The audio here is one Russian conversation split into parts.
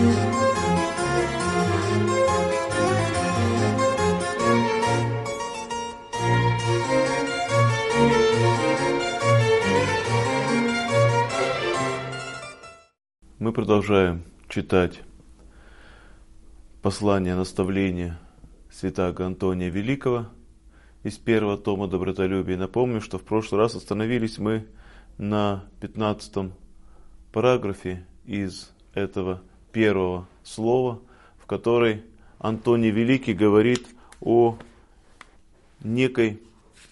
Мы продолжаем читать послание, наставление святаго Антония Великого из первого тома «Добротолюбие». Напомню, что в прошлый раз остановились мы на 15 параграфе из этого первого слова, в которой Антоний Великий говорит о некой,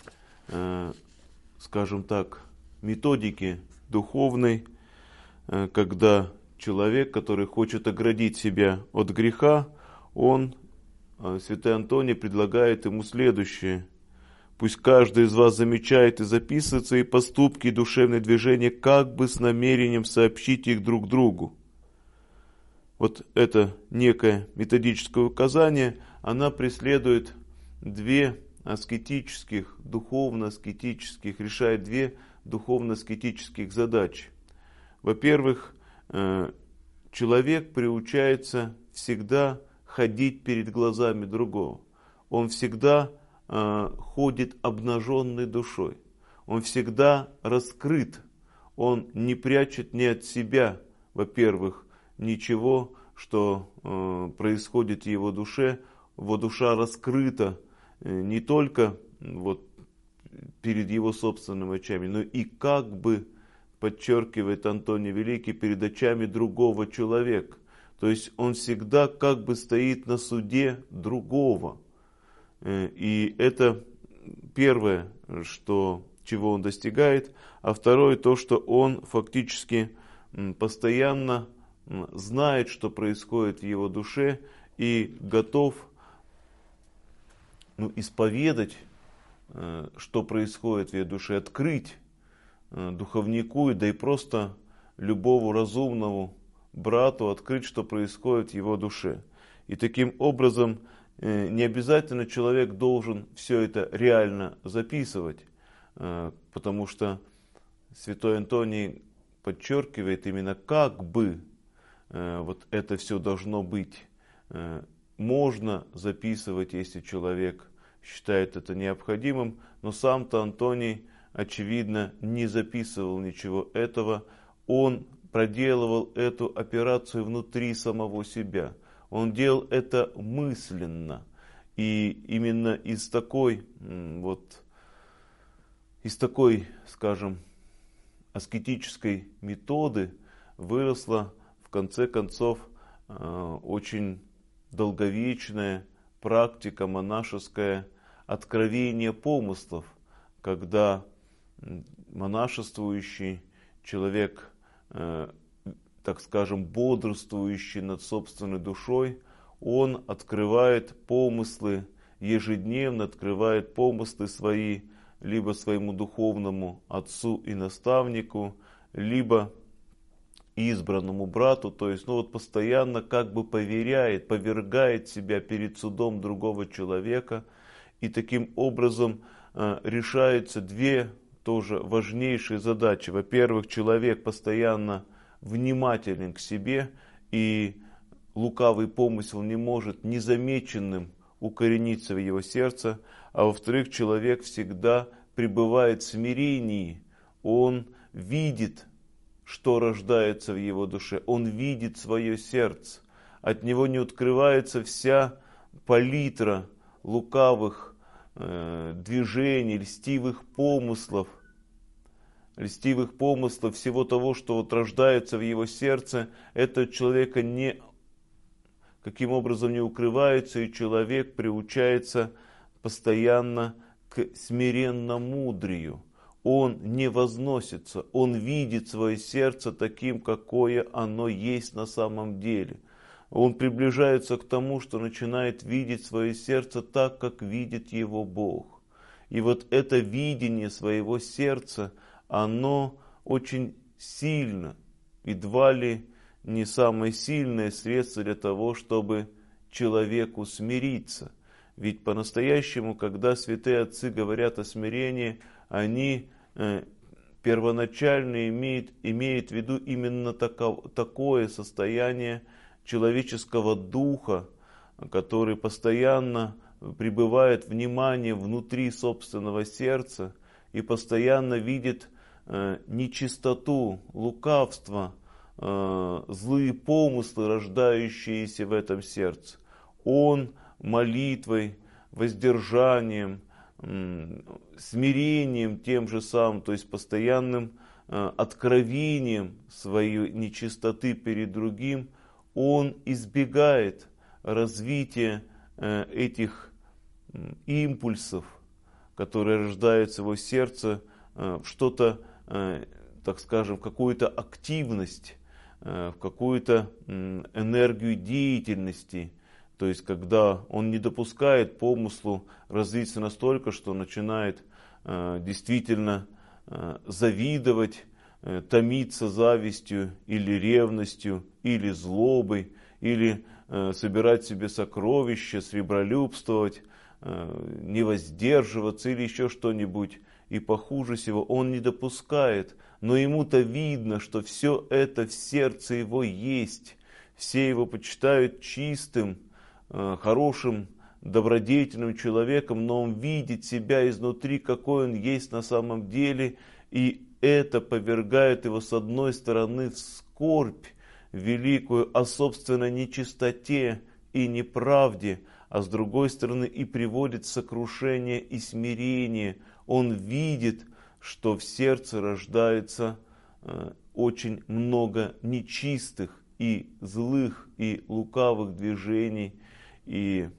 скажем так, методике духовной, когда человек, который хочет оградить себя от греха, святой Антоний предлагает ему следующее. Пусть каждый из вас замечает и записывает свои поступки и душевные движения, как бы с намерением сообщить их друг другу. Вот это некое методическое указание, она преследует две аскетических, духовно-аскетических, решает две духовно-аскетических задачи. Во-первых, человек приучается всегда ходить перед глазами другого. Он всегда ходит обнаженной душой. Он всегда раскрыт. Он не прячет ни от себя, во-первых, ничего, что происходит в его душе. Его душа раскрыта не только вот перед его собственными очами, но и как бы, подчеркивает Антоний Великий, перед очами другого человека. То есть он всегда как бы стоит на суде другого. И это первое, чего он достигает. А второе, то, что он фактически постоянно знает, что происходит в его душе, и готов исповедать, что происходит в ее душе, открыть духовнику, да и просто любому разумному брату открыть, что происходит в его душе. И таким образом не обязательно человек должен все это реально записывать, потому что святой Антоний подчеркивает именно как бы вот это все должно быть. Можно записывать, если человек считает это необходимым, но сам-то Антоний, очевидно, не записывал ничего этого. Он проделывал эту операцию внутри самого себя. Он делал это мысленно. И именно из такой, скажем, аскетической методы выросла, в конце концов, очень долговечная практика монашеская откровения помыслов, когда монашествующий человек, так скажем, бодрствующий над собственной душой, он открывает помыслы, ежедневно открывает помыслы свои, либо своему духовному отцу и наставнику, либо избранному брату, то есть постоянно как бы повергает себя перед судом другого человека, и таким образом решаются две тоже важнейшие задачи. Во-первых, человек постоянно внимателен к себе, и лукавый помысел не может незамеченным укорениться в его сердце. А во-вторых, человек всегда пребывает в смирении. Он видит, что рождается в его душе. Он видит свое сердце. От него не открывается вся палитра лукавых движений, льстивых помыслов, всего того, что рождается в его сердце. Это от человека каким образом не укрывается, и человек приучается постоянно к смиренно-мудрию. Он не возносится, он видит свое сердце таким, какое оно есть на самом деле. Он приближается к тому, что начинает видеть свое сердце так, как видит его Бог. И вот это видение своего сердца, оно очень сильно, едва ли не самое сильное средство для того, чтобы человеку смириться. Ведь по-настоящему, когда святые отцы говорят о смирении, они первоначально имеют в виду именно такое состояние человеческого духа, который постоянно пребывает внимание внутри собственного сердца и постоянно видит нечистоту, лукавство, злые помыслы, рождающиеся в этом сердце. Он молитвой, воздержанием, смирением тем же самым, то есть постоянным откровением своей нечистоты перед другим, он избегает развития этих импульсов, которые рождаются в его сердце, в что-то, так скажем, в какую-то активность, в какую-то энергию деятельности. То есть, когда он не допускает помыслу развиться настолько, что начинает действительно завидовать, томиться завистью или ревностью, или злобой, или собирать себе сокровища, сребролюбствовать, не воздерживаться или еще что-нибудь. И похуже всего, он не допускает, но ему-то видно, что все это в сердце его есть. Все его почитают чистым, хорошим, добродетельным человеком, но он видит себя изнутри, какой он есть на самом деле, и это повергает его с одной стороны в скорбь великую о собственной нечистоте и неправде, а с другой стороны и приводит в сокрушение и смирение. Он видит, что в сердце рождается очень много нечистых и злых и лукавых движений и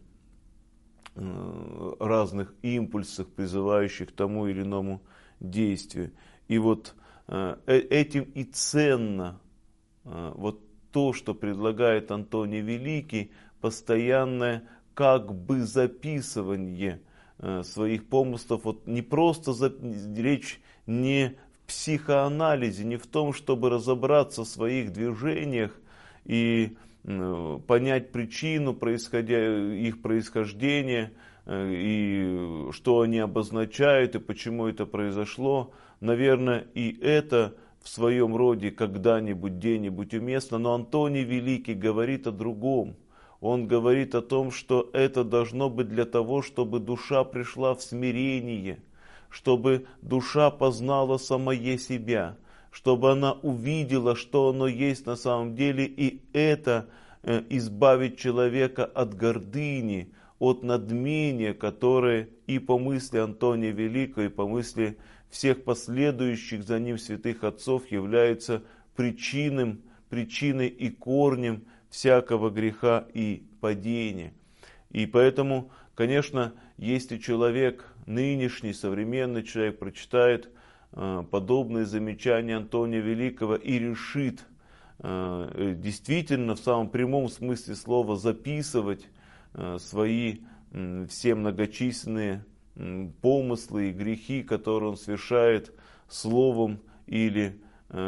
разных импульсов, призывающих к тому или иному действию. И вот этим и ценно вот то, что предлагает Антоний Великий, постоянное как бы записывание своих помыслов. Вот не просто речь не в психоанализе, не в том, чтобы разобраться в своих движениях и понять причину их происхождения, и что они обозначают, и почему это произошло. Наверное, и это в своем роде когда-нибудь, где-нибудь уместно, но Антоний Великий говорит о другом. Он говорит о том, что это должно быть для того, чтобы душа пришла в смирение, чтобы душа познала самое себя, чтобы она увидела, что оно есть на самом деле, и это избавит человека от гордыни, от надмения, которое и по мысли Антония Великого, и по мысли всех последующих за ним святых отцов является причиной и корнем всякого греха и падения. И поэтому, конечно, если человек, нынешний современный человек, прочитает подобные замечания Антония Великого и решит действительно в самом прямом смысле слова записывать свои все многочисленные помыслы и грехи, которые он совершает словом или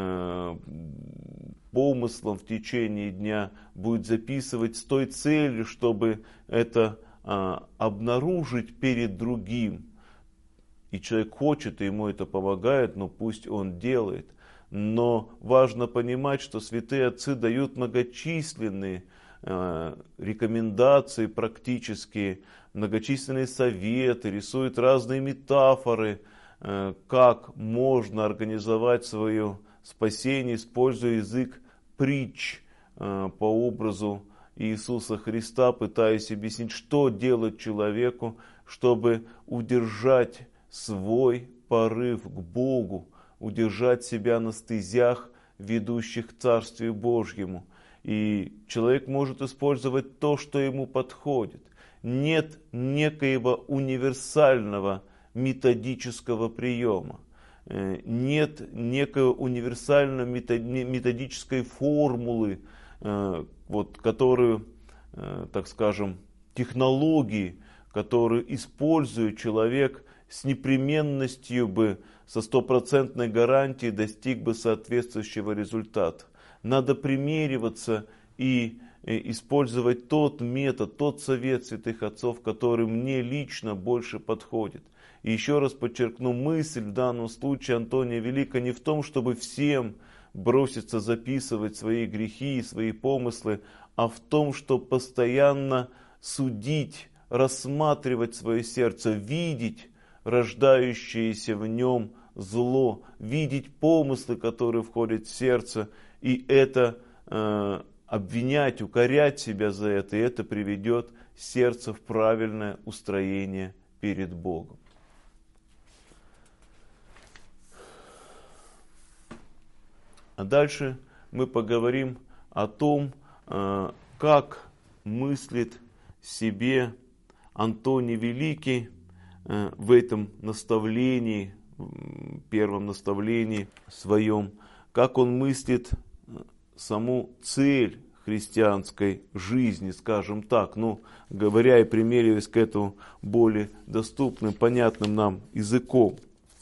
помыслом в течение дня, будет записывать с той целью, чтобы это обнаружить перед другим. И человек хочет, и ему это помогает, но пусть он делает. Но важно понимать, что святые отцы дают многочисленные рекомендации практические, многочисленные советы, рисуют разные метафоры, как можно организовать свое спасение, используя язык притч по образу Иисуса Христа, пытаясь объяснить, что делать человеку, чтобы удержать свой порыв к Богу, удержать себя на стезях, ведущих к Царствию Божьему. И человек может использовать то, что ему подходит. Нет некоего универсального методического приема. Нет некой универсальной методической формулы, которую, так скажем, технологии, которую использует человек с непременностью бы, со стопроцентной гарантией достиг бы соответствующего результата. Надо примериваться и использовать тот метод, тот совет святых отцов, который мне лично больше подходит. И еще раз подчеркну, мысль в данном случае Антония Великого не в том, чтобы всем броситься записывать свои грехи, свои помыслы, а в том, что постоянно судить, рассматривать свое сердце, видеть рождающееся в нем зло, видеть помыслы, которые входят в сердце, и это обвинять, укорять себя за это, и это приведет сердце в правильное устроение перед Богом. А дальше мы поговорим о том, как мыслит себе Антоний Великий в этом наставлении, первом наставлении своем, как он мыслит саму цель христианской жизни, скажем так, говоря и примериваясь к этому более доступным, понятным нам языком.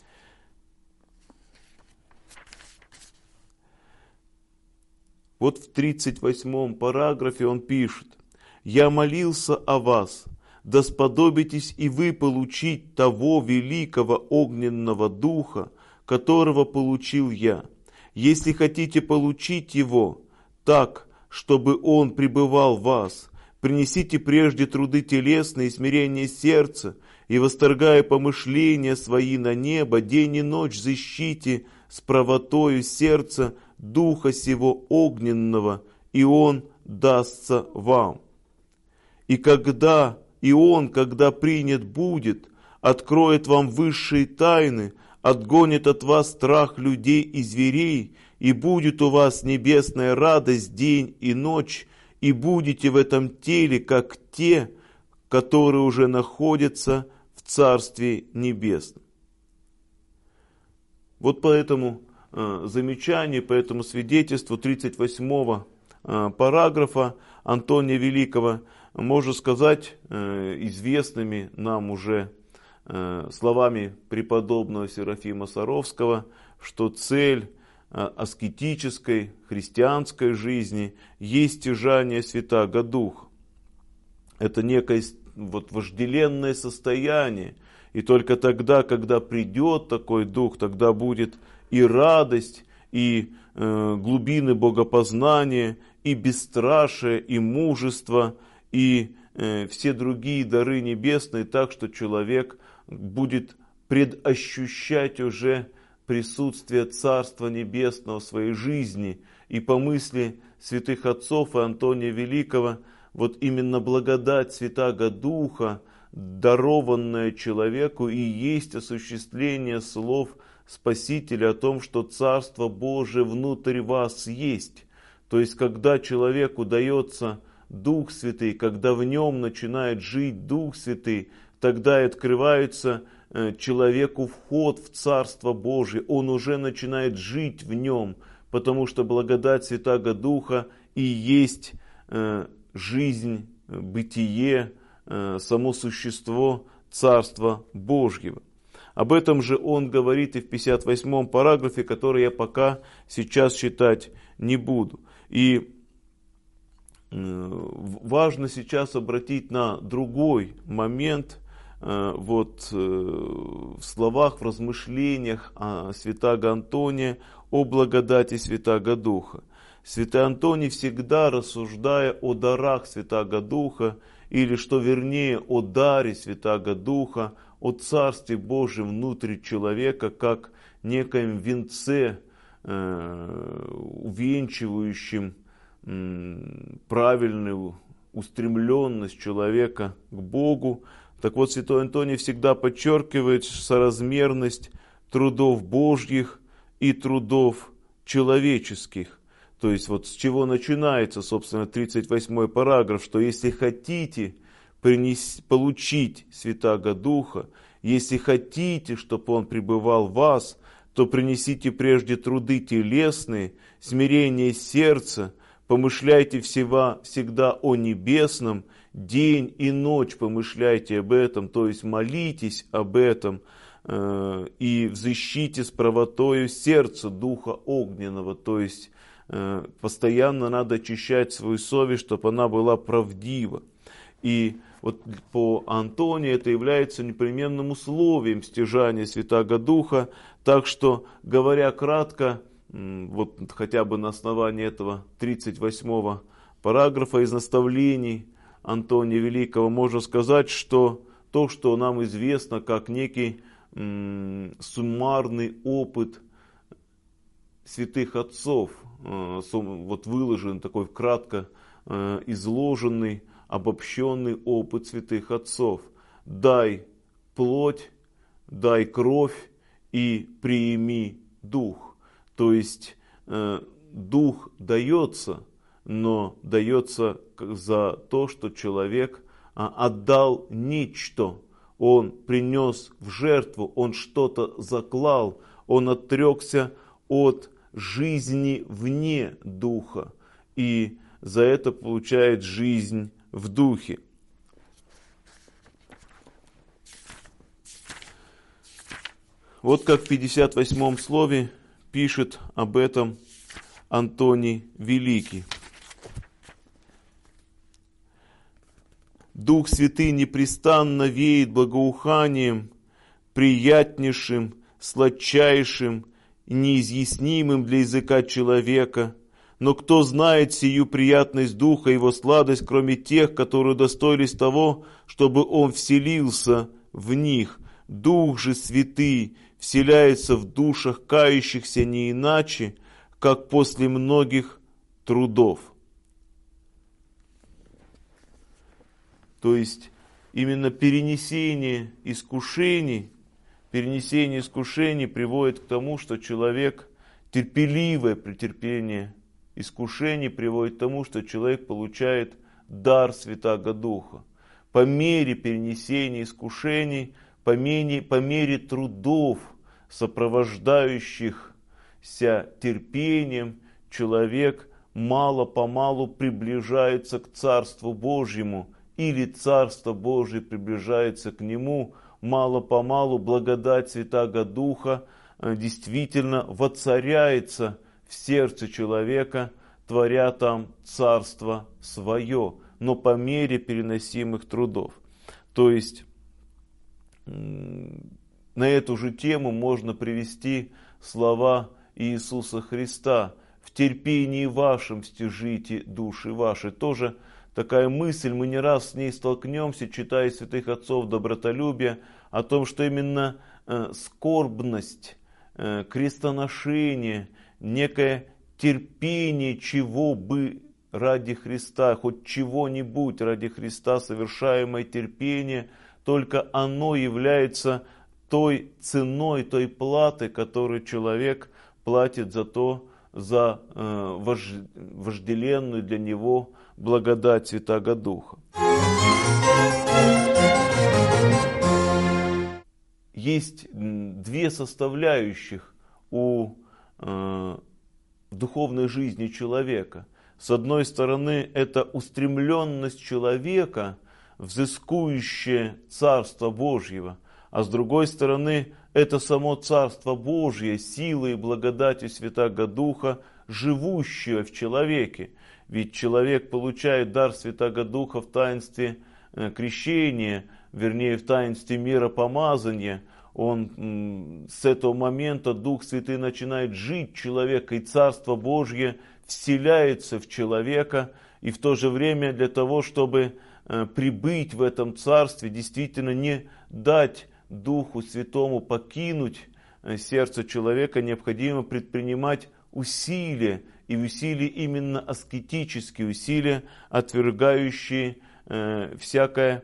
Вот в 38 параграфе он пишет: «Я молился о вас, да сподобитесь и вы получить того великого огненного духа, которого получил я. Если хотите получить его так, чтобы он пребывал в вас, принесите прежде труды телесные и смирение сердца, и, восторгая помышления свои на небо, день и ночь взыщите с правотою сердца Духа сего огненного, и он дастся вам. И когда принят будет, откроет вам высшие тайны, отгонит от вас страх людей и зверей, и будет у вас небесная радость день и ночь, и будете в этом теле, как те, которые уже находятся в Царстве Небесном». Вот по этому замечанию, по этому свидетельству 38 параграфа Антония Великого можно сказать известными нам уже словами преподобного Серафима Саровского, что цель аскетической христианской жизни есть стяжание Святаго Духа. Это некое вожделенное состояние, и только тогда, когда придет такой Дух, тогда будет и радость, и глубины богопознания, и бесстрашие, и мужество, и все другие дары небесные, так что человек будет предощущать уже присутствие Царства Небесного в своей жизни. И по мысли святых отцов и Антония Великого, вот именно благодать Святаго Духа, дарованная человеку, и есть осуществление слов Спасителя о том, что Царство Божие внутрь вас есть. То есть, когда человеку дается Дух Святый, когда в нем начинает жить Дух Святый, тогда и открывается человеку вход в Царство Божие. Он уже начинает жить в нем, потому что благодать Святаго Духа и есть жизнь, бытие, само существо Царства Божьего. Об этом же он говорит и в 58 параграфе, который я пока сейчас читать не буду. И важно сейчас обратить на другой момент в словах, в размышлениях святаго Антония о благодати Святаго Духа. Святой Антоний, всегда рассуждая о дарах Святаго Духа, или, что вернее, о даре Святаго Духа, о Царстве Божьем внутри человека, как некоем венце, увенчивающем правильную устремленность человека к Богу. Так вот, святой Антоний всегда подчеркивает соразмерность трудов Божьих и трудов человеческих. То есть, вот с чего начинается, собственно, 38 параграф, что если хотите получить Святаго Духа, если хотите, чтобы Он пребывал в вас, то принесите прежде труды телесные, смирение сердца, помышляйте всегда о небесном, день и ночь помышляйте об этом, то есть молитесь об этом, и взыщите с правотою сердца Духа Огненного, то есть постоянно надо очищать свою совесть, чтобы она была правдива. И вот по Антонию это является непременным условием стяжания Святаго Духа. Так что, говоря кратко, вот хотя бы на основании этого 38-го параграфа из наставлений Антония Великого можно сказать, что то, что нам известно как некий суммарный опыт святых отцов, вот выложен такой кратко изложенный, обобщенный опыт святых отцов. Дай плоть, дай кровь и приими дух. То есть дух дается, но дается за то, что человек отдал нечто, он принес в жертву, он что-то заклал, он отрекся от жизни вне духа и за это получает жизнь в духе. Вот как в 58-м слове пишет об этом Антоний Великий. Дух Святый непрестанно веет благоуханием, приятнейшим, сладчайшим и неизъяснимым для языка человека. Но кто знает сию приятность Духа, его сладость, кроме тех, которые удостоились того, чтобы Он вселился в них? Дух же Святый вселяется в душах кающихся не иначе, как после многих трудов. То есть именно перенесение искушений приводит к тому, что человек, терпеливое претерпение искушений приводит к тому, что человек получает дар Святаго Духа. По мере перенесения искушений, по мере трудов, сопровождающихся терпением, человек мало-помалу приближается к Царству Божьему, или Царство Божие приближается к нему, мало-помалу благодать Святаго Духа действительно воцаряется в сердце человека, творя там царство свое, но по мере переносимых трудов. То есть на эту же тему можно привести слова Иисуса Христа: «В терпении вашем стяжите души ваши». Тоже такая мысль, мы не раз с ней столкнемся, читая святых отцов добротолюбия, о том, что именно скорбность, крестоношение, некое терпение чего бы ради Христа, хоть чего-нибудь ради Христа, совершаемое терпение, только оно является той ценой, той платой, которую человек платит за вожделенную для него благодать Святаго Духа. Есть две составляющих у духовной жизни человека. С одной стороны, это устремленность человека, взыскующее Царство Божьего, а с другой стороны, это само Царство Божье, силой и благодатью Святаго Духа, живущее в человеке. Ведь человек получает дар Святаго Духа в таинстве крещения, вернее в таинстве миропомазания. Он с этого момента Дух Святый начинает жить в человеке, и Царство Божье вселяется в человека, и в то же время для того, чтобы прибыть в этом Царстве, действительно не дать Духу Святому покинуть сердце человека, необходимо предпринимать усилия, и усилия именно аскетические, усилия, отвергающие всякое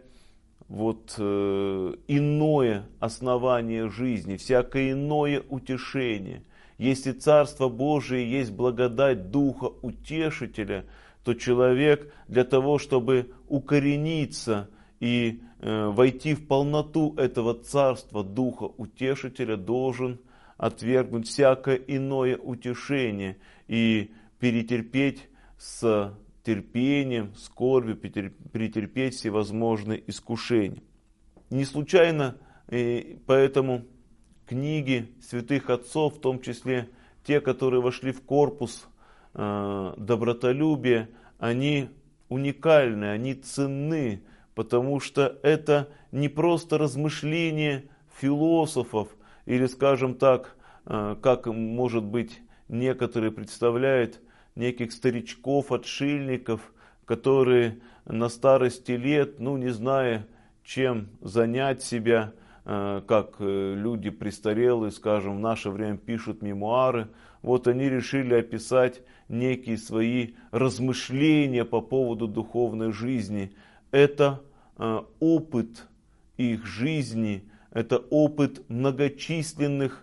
иное основание жизни, всякое иное утешение. Если Царство Божие есть благодать Духа Утешителя, то человек для того, чтобы укорениться и войти в полноту этого Царства Духа Утешителя, должен отвергнуть всякое иное утешение и перетерпеть с терпением, скорбью, претерпеть всевозможные искушения. Не случайно поэтому книги святых отцов, в том числе те, которые вошли в корпус добротолюбия, они уникальны, они ценны, потому что это не просто размышления философов, или, скажем так, как может быть некоторые представляют неких старичков-отшельников, которые на старости лет, не зная, чем занять себя, как люди престарелые, скажем, в наше время пишут мемуары, вот они решили описать некие свои размышления по поводу духовной жизни. Это опыт их жизни, это опыт многочисленных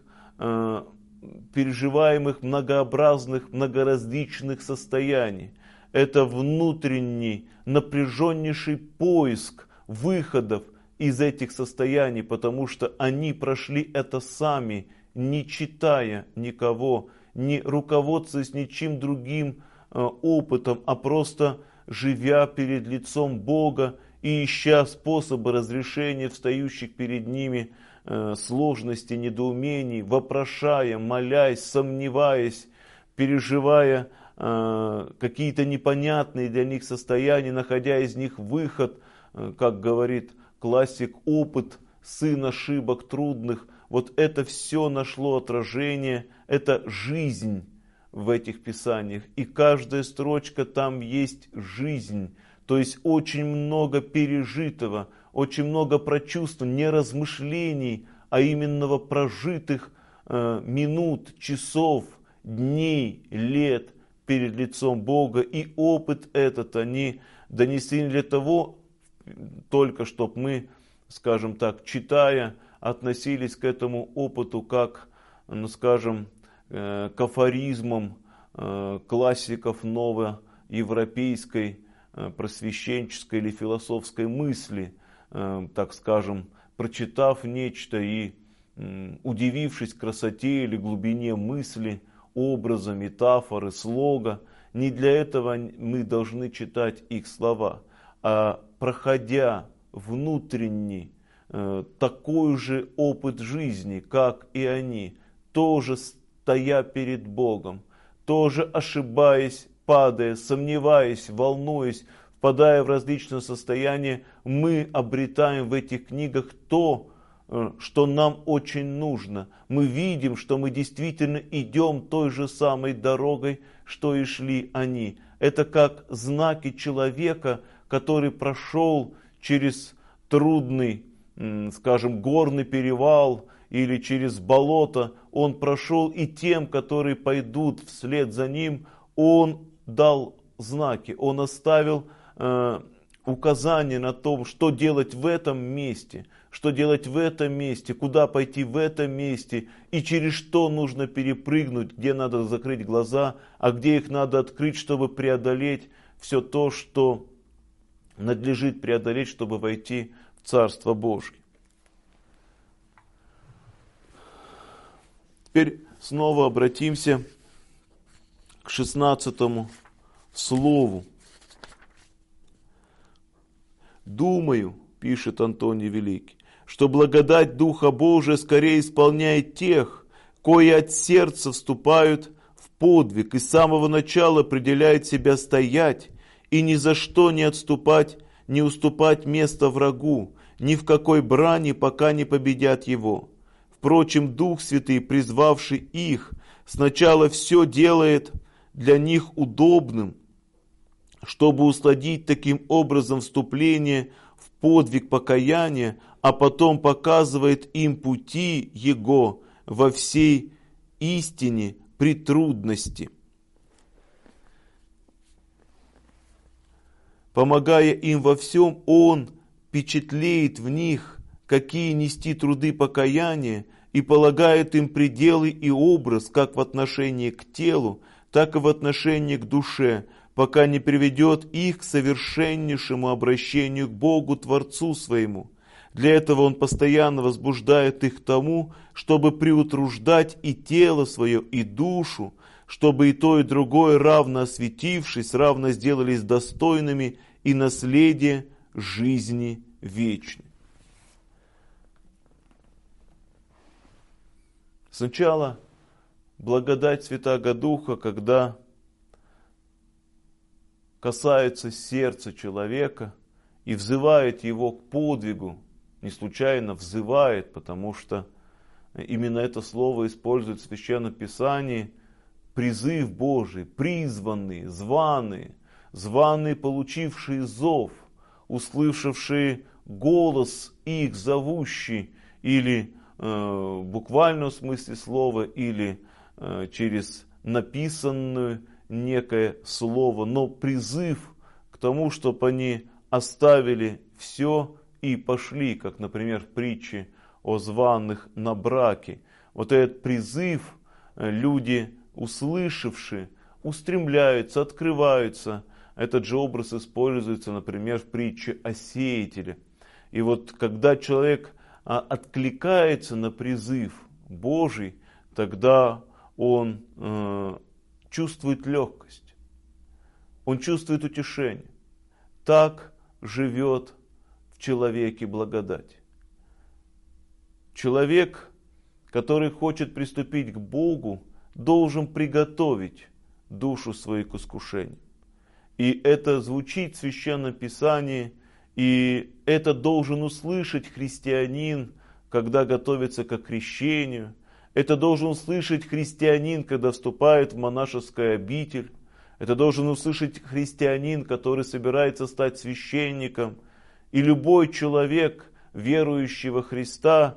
переживаемых многообразных, многоразличных состояний. Это внутренний, напряженнейший поиск выходов из этих состояний, потому что они прошли это сами, не читая никого, не руководствуясь ничем другим опытом, а просто живя перед лицом Бога и ища способы разрешения встающих перед ними сложностей, недоумений, вопрошая, молясь, сомневаясь, переживая какие-то непонятные для них состояния, находя из них выход, как говорит классик, опыт, сын ошибок трудных. Вот это все нашло отражение, это жизнь в этих писаниях. И каждая строчка там есть жизнь. То есть очень много пережитого, очень много прочувствований, не размышлений, а именно прожитых минут, часов, дней, лет перед лицом Бога. И опыт этот они донесли для того, только чтобы мы, скажем так, читая, относились к этому опыту как, скажем, к афоризмам классиков новоевропейской просвещенческой или философской мысли, так скажем, прочитав нечто и удивившись красоте или глубине мысли, образа, метафоры, слога. Не для этого мы должны читать их слова, а проходя внутренний такой же опыт жизни, как и они, тоже стоя перед Богом, тоже ошибаясь, падая, сомневаясь, волнуясь, впадая в различные состояния, мы обретаем в этих книгах то, что нам очень нужно. Мы видим, что мы действительно идем той же самой дорогой, что и шли они. Это как знаки человека, который прошел через трудный, скажем, горный перевал или через болото. Он прошел, и тем, которые пойдут вслед за ним, он дал знаки, он оставил указания на том, что делать в этом месте, что делать в этом месте, куда пойти в этом месте, и через что нужно перепрыгнуть, где надо закрыть глаза, а где их надо открыть, чтобы преодолеть все то, что надлежит преодолеть, чтобы войти в Царство Божье. Теперь снова обратимся к 16 слову. «Думаю, — пишет Антоний Великий, — что благодать Духа Божия скорее исполняет тех, кои от сердца вступают в подвиг и с самого начала определяют себя стоять и ни за что не отступать, не уступать место врагу, ни в какой брани, пока не победят его. Впрочем, Дух Святый, призвавший их, сначала все делает для них удобным, чтобы усладить таким образом вступление в подвиг покаяния, а потом показывает им пути Его во всей истине при трудности. Помогая им во всем, Он впечатлеет в них, какие нести труды покаяния, и полагает им пределы и образ как в отношении к телу, так и в отношении к душе, пока не приведет их к совершеннейшему обращению к Богу, Творцу своему. Для этого Он постоянно возбуждает их к тому, чтобы приутруждать и тело свое, и душу, чтобы и то, и другое, равно осветившись, равно сделались достойными и наследие жизни вечной». Сначала благодать Святаго Духа, когда касается сердца человека и взывает его к подвигу, не случайно взывает, потому что именно это слово использует в Священном Писании призыв Божий, призванные, званые, получившие зов, услышавшие голос их зовущий, или в буквальном смысле слова, или через написанное некое слово, но призыв к тому, чтобы они оставили все и пошли, как, например, в притче о званых на браке. Вот этот призыв люди, услышавшие, устремляются, открываются. Этот же образ используется, например, в притче о сеятеле. И вот когда человек откликается на призыв Божий, тогда он чувствует легкость, он чувствует утешение. Так живет в человеке благодать. Человек, который хочет приступить к Богу, должен приготовить душу свою к искушению. И это звучит в Священном Писании, и это должен услышать христианин, когда готовится к крещению. Это должен услышать христианин, когда вступает в монашескую обитель. Это должен услышать христианин, который собирается стать священником. И любой человек, верующий во Христа,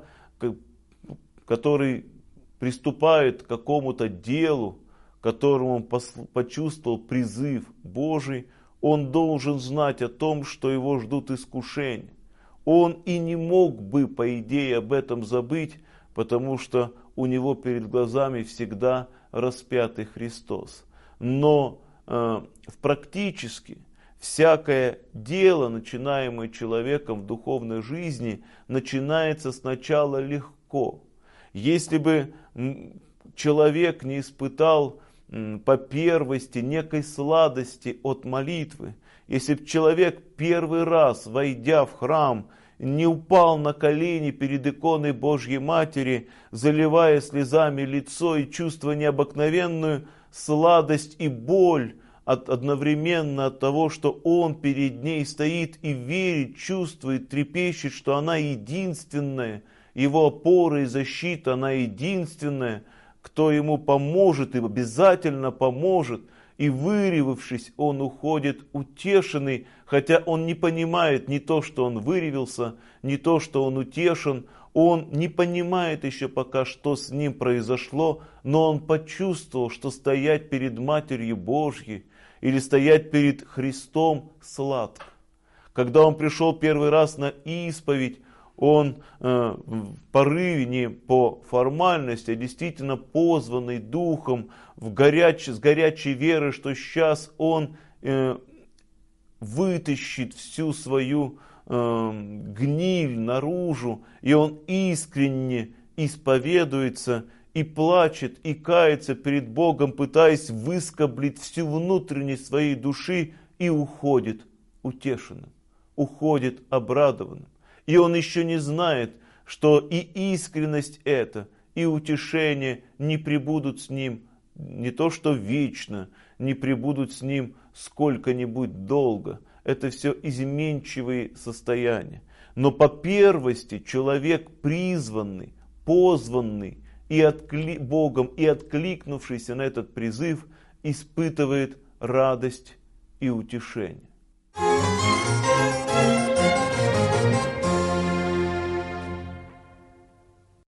который приступает к какому-то делу, которому он почувствовал призыв Божий, он должен знать о том, что его ждут искушения. Он и не мог бы, по идее, об этом забыть, потому что у него перед глазами всегда распятый Христос. Но практически всякое дело, начинаемое человеком в духовной жизни, начинается сначала легко. Если бы человек не испытал по первости некой сладости от молитвы, если бы человек первый раз, войдя в храм, не упал на колени перед иконой Божьей Матери, заливая слезами лицо и чувствуя необыкновенную сладость и боль одновременно от того, что он перед ней стоит и верит, чувствует, трепещет, что она единственная, его опора и защита, она единственная, кто ему поможет и обязательно поможет. И выревавшись, он уходит утешенный, хотя он не понимает не то, что он выревился, не то, что он утешен. Он не понимает еще пока, что с ним произошло, но он почувствовал, что стоять перед Матерью Божьей или стоять перед Христом сладко. Когда он пришел первый раз на исповедь, он в порыве не по формальности, а действительно позванный Духом, с горячей верой, что сейчас он вытащит всю свою гниль наружу, и он искренне исповедуется и плачет, и кается перед Богом, пытаясь выскоблить всю внутренность своей души, и уходит утешенным, уходит обрадованным. И он еще не знает, что и искренность эта, и утешение не пребудут с ним не то что вечно, не пребудут с ним сколько-нибудь долго. Это все изменчивые состояния. Но по первости человек призванный, позванный и Богом, и откликнувшийся на этот призыв, испытывает радость и утешение.